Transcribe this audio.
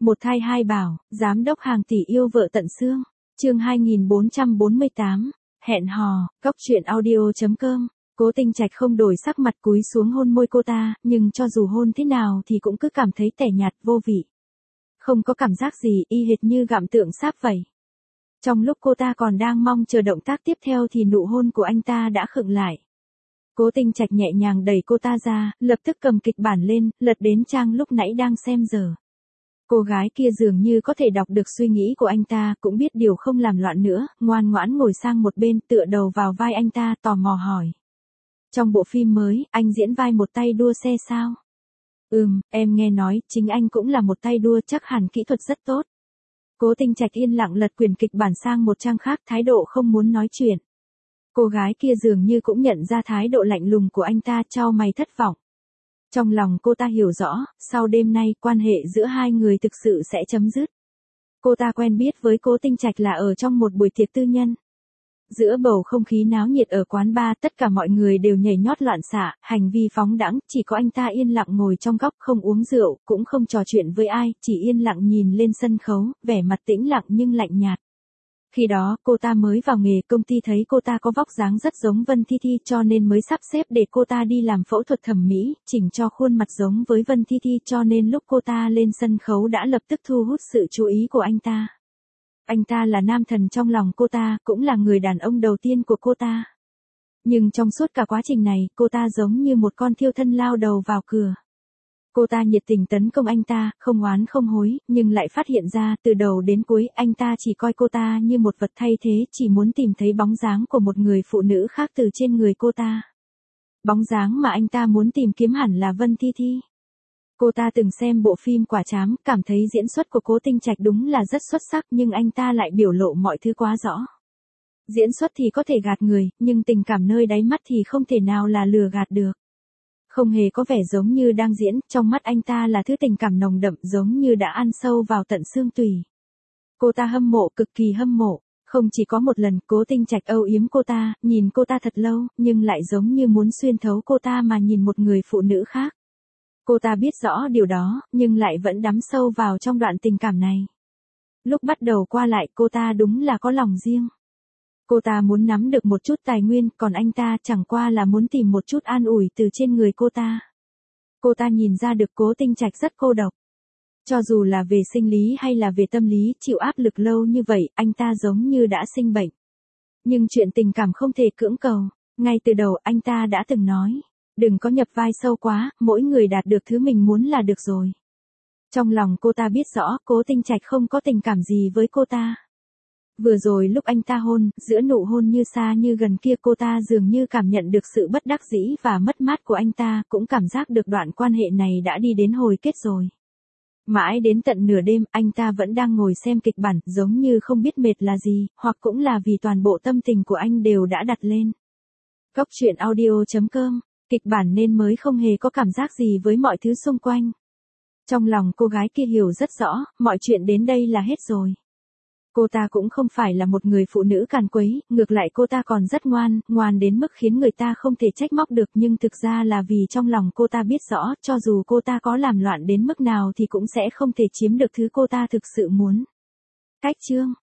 Một thai hai bảo, giám đốc hàng tỷ yêu vợ tận xương. Chương 2448, hẹn hò, góc truyện audio.com. Cố Tinh Trạch không đổi sắc mặt cúi xuống hôn môi cô ta, nhưng cho dù hôn thế nào thì cũng cứ cảm thấy tẻ nhạt vô vị. Không có cảm giác gì, y hệt như gặm tượng sáp vậy. Trong lúc cô ta còn đang mong chờ động tác tiếp theo thì nụ hôn của anh ta đã khựng lại. Cố Tinh Trạch nhẹ nhàng đẩy cô ta ra, lập tức cầm kịch bản lên, lật đến trang lúc nãy đang xem giờ. Cô gái kia dường như có thể đọc được suy nghĩ của anh ta, cũng biết điều không làm loạn nữa, ngoan ngoãn ngồi sang một bên, tựa đầu vào vai anh ta, tò mò hỏi. Trong bộ phim mới, anh diễn vai một tay đua xe sao? Em nghe nói, chính anh cũng là một tay đua, chắc hẳn kỹ thuật rất tốt. Cố Tinh Trạch yên lặng lật quyển kịch bản sang một trang khác, thái độ không muốn nói chuyện. Cô gái kia dường như cũng nhận ra thái độ lạnh lùng của anh ta, chau mày thất vọng. Trong lòng cô ta hiểu rõ, sau đêm nay, quan hệ giữa hai người thực sự sẽ chấm dứt. Cô ta quen biết với Cố Tinh Trạch là ở trong một buổi tiệc tư nhân. Giữa bầu không khí náo nhiệt ở quán bar, tất cả mọi người đều nhảy nhót loạn xạ, hành vi phóng đãng, chỉ có anh ta yên lặng ngồi trong góc, không uống rượu, cũng không trò chuyện với ai, chỉ yên lặng nhìn lên sân khấu, vẻ mặt tĩnh lặng nhưng lạnh nhạt. Khi đó, cô ta mới vào nghề, công ty thấy cô ta có vóc dáng rất giống Vân Thi Thi cho nên mới sắp xếp để cô ta đi làm phẫu thuật thẩm mỹ, chỉnh cho khuôn mặt giống với Vân Thi Thi, cho nên lúc cô ta lên sân khấu đã lập tức thu hút sự chú ý của anh ta. Anh ta là nam thần trong lòng cô ta, cũng là người đàn ông đầu tiên của cô ta. Nhưng trong suốt cả quá trình này, cô ta giống như một con thiêu thân lao đầu vào cửa. Cô ta nhiệt tình tấn công anh ta, không oán không hối, nhưng lại phát hiện ra, từ đầu đến cuối, anh ta chỉ coi cô ta như một vật thay thế, chỉ muốn tìm thấy bóng dáng của một người phụ nữ khác từ trên người cô ta. Bóng dáng mà anh ta muốn tìm kiếm hẳn là Vân Thi Thi. Cô ta từng xem bộ phim Quả Trám, cảm thấy diễn xuất của Cố Tinh Trạch đúng là rất xuất sắc, nhưng anh ta lại biểu lộ mọi thứ quá rõ. Diễn xuất thì có thể gạt người, nhưng tình cảm nơi đáy mắt thì không thể nào là lừa gạt được. Không hề có vẻ giống như đang diễn, trong mắt anh ta là thứ tình cảm nồng đậm, giống như đã ăn sâu vào tận xương tủy. Cô ta hâm mộ, cực kỳ hâm mộ. Không chỉ có một lần, Cố Tinh Trạch âu yếm cô ta, nhìn cô ta thật lâu, nhưng lại giống như muốn xuyên thấu cô ta mà nhìn một người phụ nữ khác. Cô ta biết rõ điều đó, nhưng lại vẫn đắm sâu vào trong đoạn tình cảm này. Lúc bắt đầu qua lại, cô ta đúng là có lòng riêng. Cô ta muốn nắm được một chút tài nguyên, còn anh ta chẳng qua là muốn tìm một chút an ủi từ trên người cô ta. Cô ta nhìn ra được Cố Tinh Trạch rất cô độc. Cho dù là về sinh lý hay là về tâm lý, chịu áp lực lâu như vậy, anh ta giống như đã sinh bệnh. Nhưng chuyện tình cảm không thể cưỡng cầu. Ngay từ đầu anh ta đã từng nói, đừng có nhập vai sâu quá, mỗi người đạt được thứ mình muốn là được rồi. Trong lòng cô ta biết rõ, Cố Tinh Trạch không có tình cảm gì với cô ta. Vừa rồi lúc anh ta hôn, giữa nụ hôn như xa như gần kia, cô ta dường như cảm nhận được sự bất đắc dĩ và mất mát của anh ta, cũng cảm giác được đoạn quan hệ này đã đi đến hồi kết rồi. Mãi đến tận nửa đêm, anh ta vẫn đang ngồi xem kịch bản, giống như không biết mệt là gì, hoặc cũng là vì toàn bộ tâm tình của anh đều đã đặt lên. Góc truyện audio.com, kịch bản nên mới không hề có cảm giác gì với mọi thứ xung quanh. Trong lòng cô gái kia hiểu rất rõ, mọi chuyện đến đây là hết rồi. Cô ta cũng không phải là một người phụ nữ càn quấy, ngược lại cô ta còn rất ngoan, ngoan đến mức khiến người ta không thể trách móc được, nhưng thực ra là vì trong lòng cô ta biết rõ, cho dù cô ta có làm loạn đến mức nào thì cũng sẽ không thể chiếm được thứ cô ta thực sự muốn. Cách chương